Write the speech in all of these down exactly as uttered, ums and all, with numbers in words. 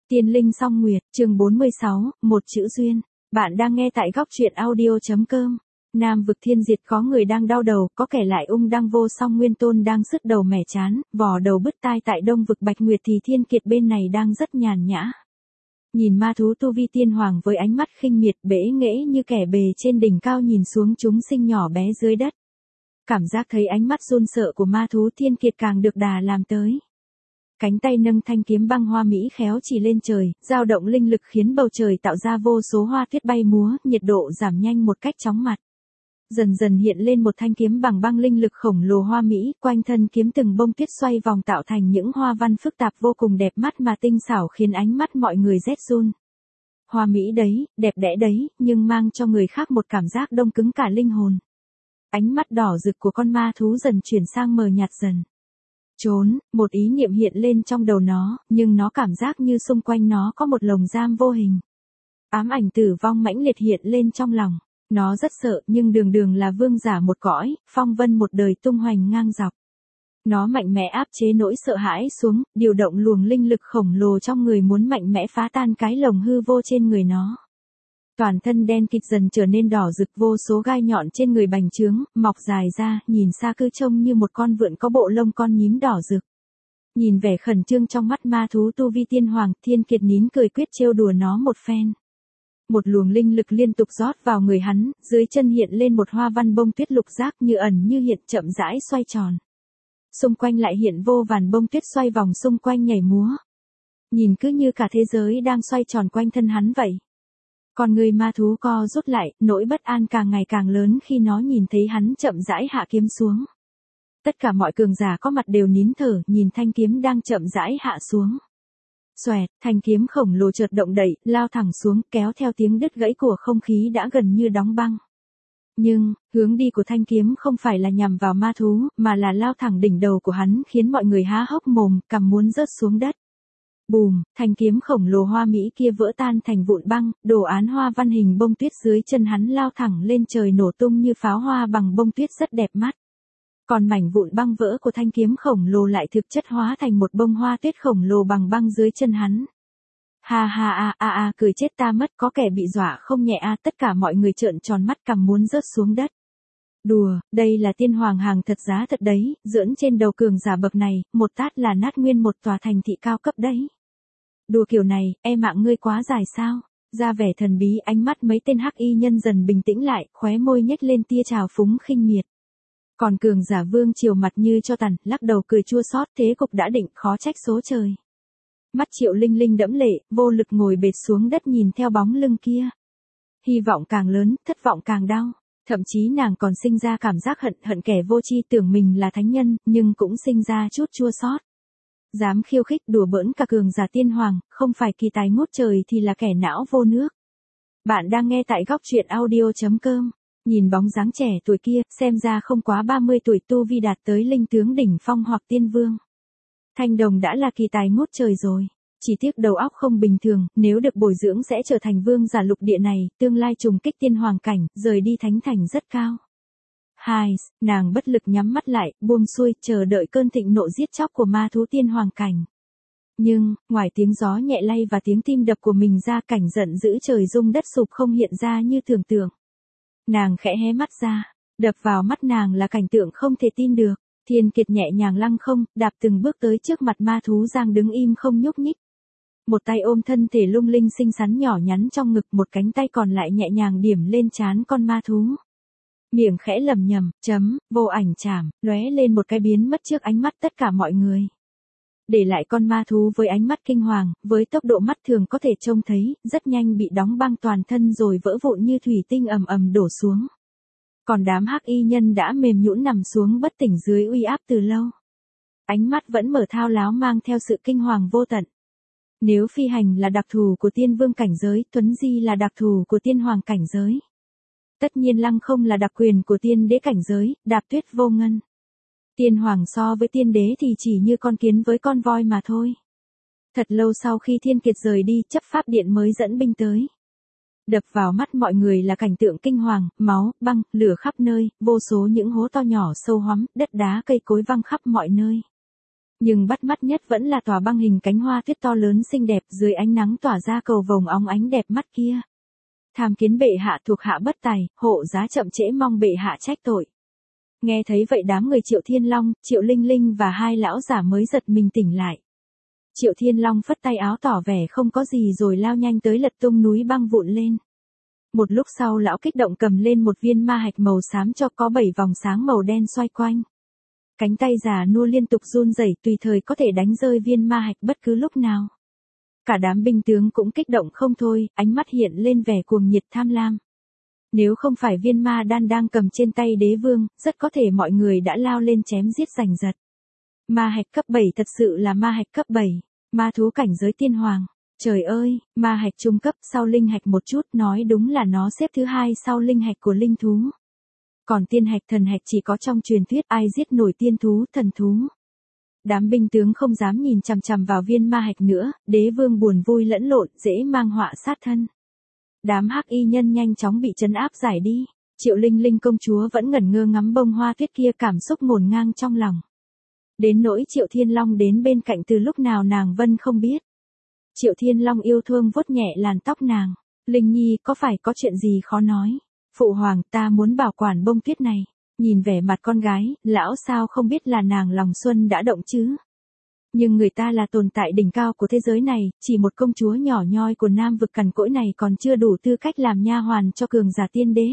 Tiên linh song nguyệt, chương bốn mươi sáu, một chữ duyên. Bạn đang nghe tại góc truyện audio.com. Nam vực thiên diệt có người đang đau đầu, có kẻ lại ung đăng vô song nguyên tôn đang sứt đầu mẻ chán, vò đầu bứt tai tại đông vực bạch nguyệt thì thiên kiệt bên này đang rất nhàn nhã. Nhìn ma thú tu vi tiên hoàng với ánh mắt khinh miệt bể nghễ như kẻ bề trên đỉnh cao nhìn xuống chúng sinh nhỏ bé dưới đất. Cảm giác thấy ánh mắt run sợ của ma thú thiên kiệt càng được đà làm tới. Cánh tay nâng thanh kiếm băng hoa mỹ khéo chỉ lên trời, dao động linh lực khiến bầu trời tạo ra vô số hoa tuyết bay múa, nhiệt độ giảm nhanh một cách chóng mặt. Dần dần hiện lên một thanh kiếm bằng băng linh lực khổng lồ hoa mỹ, quanh thân kiếm từng bông tuyết xoay vòng tạo thành những hoa văn phức tạp vô cùng đẹp mắt mà tinh xảo khiến ánh mắt mọi người rét run. Hoa mỹ đấy, đẹp đẽ đấy, nhưng mang cho người khác một cảm giác đông cứng cả linh hồn. Ánh mắt đỏ rực của con ma thú dần chuyển sang mờ nhạt dần. Trốn, một ý niệm hiện lên trong đầu nó, nhưng nó cảm giác như xung quanh nó có một lồng giam vô hình. Ám ảnh tử vong mãnh liệt hiện lên trong lòng. Nó rất sợ, nhưng đường đường là vương giả một cõi, phong vân một đời tung hoành ngang dọc. Nó mạnh mẽ áp chế nỗi sợ hãi xuống, điều động luồng linh lực khổng lồ trong người muốn mạnh mẽ phá tan cái lồng hư vô trên người nó. Toàn thân đen kịt dần trở nên đỏ rực, vô số gai nhọn trên người bành trướng, mọc dài ra, nhìn xa cứ trông như một con vượn có bộ lông con nhím đỏ rực. Nhìn vẻ khẩn trương trong mắt ma thú tu vi tiên hoàng, thiên kiệt nín cười quyết trêu đùa nó một phen. Một luồng linh lực liên tục rót vào người hắn, dưới chân hiện lên một hoa văn bông tuyết lục giác như ẩn như hiện chậm rãi xoay tròn. Xung quanh lại hiện vô vàn bông tuyết xoay vòng xung quanh nhảy múa. Nhìn cứ như cả thế giới đang xoay tròn quanh thân hắn vậy. Còn người ma thú co rút lại, nỗi bất an càng ngày càng lớn khi nó nhìn thấy hắn chậm rãi hạ kiếm xuống. Tất cả mọi cường giả có mặt đều nín thở, nhìn thanh kiếm đang chậm rãi hạ xuống. Xoẹt, thanh kiếm khổng lồ chợt động đậy, lao thẳng xuống, kéo theo tiếng đứt gãy của không khí đã gần như đóng băng. Nhưng, hướng đi của thanh kiếm không phải là nhằm vào ma thú, mà là lao thẳng đỉnh đầu của hắn, khiến mọi người há hốc mồm, cằm muốn rớt xuống đất. Bùm, thanh kiếm khổng lồ hoa mỹ kia vỡ tan thành vụn băng, đồ án hoa văn hình bông tuyết dưới chân hắn lao thẳng lên trời nổ tung như pháo hoa bằng bông tuyết rất đẹp mắt. Còn mảnh vụn băng vỡ của thanh kiếm khổng lồ lại thực chất hóa thành một bông hoa tuyết khổng lồ bằng băng dưới chân hắn. Ha ha a a a, cười chết ta mất, có kẻ bị dọa không nhẹ a, tất cả mọi người trợn tròn mắt cằm muốn rớt xuống đất. Đùa, đây là tiên hoàng hàng thật giá thật đấy, giỡn trên đầu cường giả bậc này, một tát là nát nguyên một tòa thành thị cao cấp đấy. Đùa kiểu này, e mạng ngươi quá dài sao? Ra vẻ thần bí, ánh mắt mấy tên hắc y nhân dần bình tĩnh lại, khóe môi nhếch lên tia trào phúng khinh miệt. Còn cường giả vương chiều mặt như cho tàn, lắc đầu cười chua xót, thế cục đã định, khó trách số trời. Mắt Triệu Linh Linh đẫm lệ, vô lực ngồi bệt xuống đất nhìn theo bóng lưng kia. Hy vọng càng lớn, thất vọng càng đau. Thậm chí nàng còn sinh ra cảm giác hận hận kẻ vô tri tưởng mình là thánh nhân, nhưng cũng sinh ra chút chua xót. Dám khiêu khích đùa bỡn cả cường giả tiên hoàng, không phải kỳ tài ngút trời thì là kẻ não vô nước. Bạn đang nghe tại góc truyện audio.com. Nhìn bóng dáng trẻ tuổi kia, xem ra không quá ba mươi tuổi, tu vi đạt tới linh tướng đỉnh phong hoặc tiên vương. Thanh Đồng đã là kỳ tài ngút trời rồi. Chỉ tiếc đầu óc không bình thường, nếu được bồi dưỡng sẽ trở thành vương giả lục địa này, tương lai trùng kích tiên hoàng cảnh, rời đi thánh thành rất cao. Hai, nàng bất lực nhắm mắt lại, buông xuôi, chờ đợi cơn thịnh nộ giết chóc của ma thú tiên hoàng cảnh. Nhưng, ngoài tiếng gió nhẹ lay và tiếng tim đập của mình ra, cảnh giận dữ trời rung đất sụp không hiện ra như tưởng tượng. Nàng khẽ hé mắt ra, đập vào mắt nàng là cảnh tượng không thể tin được. Thiên Kiệt nhẹ nhàng lăng không, đạp từng bước tới trước mặt ma thú đang đứng im không nhúc nhích. Một tay ôm thân thể lung linh xinh xắn nhỏ nhắn trong ngực, một cánh tay còn lại nhẹ nhàng điểm lên trán con ma thú. Miệng khẽ lẩm nhẩm, chấm, vô ảnh chảm, lóe lên một cái biến mất trước ánh mắt tất cả mọi người. Để lại con ma thú với ánh mắt kinh hoàng, với tốc độ mắt thường có thể trông thấy, rất nhanh bị đóng băng toàn thân rồi vỡ vụn như thủy tinh ầm ầm đổ xuống. Còn đám hắc y nhân đã mềm nhũn nằm xuống bất tỉnh dưới uy áp từ lâu. Ánh mắt vẫn mở thao láo mang theo sự kinh hoàng vô tận. Nếu phi hành là đặc thù của tiên vương cảnh giới, tuấn di là đặc thù của tiên hoàng cảnh giới. Tất nhiên lăng không là đặc quyền của tiên đế cảnh giới, đạp tuyết vô ngân. Tiên hoàng so với tiên đế thì chỉ như con kiến với con voi mà thôi. Thật lâu sau khi Thiên Kiệt rời đi, chấp pháp điện mới dẫn binh tới. Đập vào mắt mọi người là cảnh tượng kinh hoàng, máu, băng, lửa khắp nơi, vô số những hố to nhỏ sâu hoắm, đất đá cây cối văng khắp mọi nơi. Nhưng bắt mắt nhất vẫn là tòa băng hình cánh hoa tuyết to lớn xinh đẹp dưới ánh nắng tỏa ra cầu vồng óng ánh đẹp mắt kia. Tham kiến bệ hạ, thuộc hạ bất tài, hộ giá chậm trễ mong bệ hạ trách tội. Nghe thấy vậy đám người Triệu Thiên Long, Triệu Linh Linh và hai lão giả mới giật mình tỉnh lại. Triệu Thiên Long phất tay áo tỏ vẻ không có gì rồi lao nhanh tới lật tung núi băng vụn lên. Một lúc sau lão kích động cầm lên một viên ma hạch màu xám cho có bảy vòng sáng màu đen xoay quanh. Cánh tay già nua liên tục run rẩy tùy thời có thể đánh rơi viên ma hạch bất cứ lúc nào. Cả đám binh tướng cũng kích động không thôi, ánh mắt hiện lên vẻ cuồng nhiệt tham lam. Nếu không phải viên ma đan đang cầm trên tay đế vương, rất có thể mọi người đã lao lên chém giết giành giật. Ma hạch cấp bảy thật sự là ma hạch cấp bảy, ma thú cảnh giới tiên hoàng. Trời ơi, ma hạch trung cấp sau linh hạch một chút, nói đúng là nó xếp thứ hai sau linh hạch của linh thú. Còn tiên hạch thần hạch chỉ có trong truyền thuyết, ai giết nổi tiên thú thần thú. Đám binh tướng không dám nhìn chằm chằm vào viên ma hạch nữa, đế vương buồn vui lẫn lộn, dễ mang họa sát thân. Đám hắc y nhân nhanh chóng bị trấn áp giải đi. Triệu Linh Linh công chúa vẫn ngẩn ngơ ngắm bông hoa tuyết kia, cảm xúc ngổn ngang trong lòng. Đến nỗi Triệu Thiên Long đến bên cạnh từ lúc nào nàng vân không biết. Triệu Thiên Long yêu thương vuốt nhẹ làn tóc nàng. Linh Nhi, có phải có chuyện gì khó nói? Phụ hoàng, ta muốn bảo quản bông tuyết này. Nhìn vẻ mặt con gái, lão sao không biết là nàng lòng xuân đã động chứ? Nhưng người ta là tồn tại đỉnh cao của thế giới này, chỉ một công chúa nhỏ nhoi của Nam vực cằn cỗi này còn chưa đủ tư cách làm nha hoàn cho cường giả tiên đế.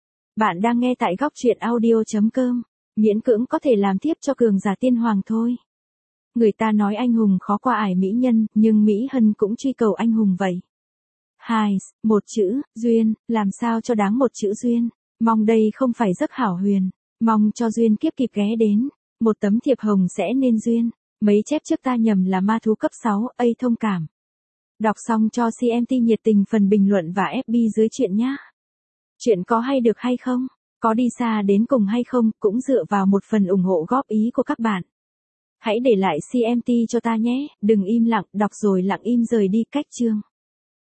Bạn đang nghe tại góc truyện audio chấm com, miễn cưỡng có thể làm tiếp cho cường giả tiên hoàng thôi. Người ta nói anh hùng khó qua ải mỹ nhân, nhưng Mỹ Hân cũng truy cầu anh hùng vậy. Hai, một chữ, duyên, làm sao cho đáng một chữ duyên. Mong đây không phải giấc hảo huyền, mong cho duyên kiếp kịp ghé đến, một tấm thiệp hồng sẽ nên duyên. Mấy chép trước ta nhầm là ma thú cấp sáu, A thông cảm. Đọc xong cho xê em tê nhiệt tình phần bình luận và ép bê dưới chuyện nhá. Chuyện có hay được hay không, có đi xa đến cùng hay không, cũng dựa vào một phần ủng hộ góp ý của các bạn. Hãy để lại xê em tê cho ta nhé, đừng im lặng, đọc rồi lặng im rời đi cách chương.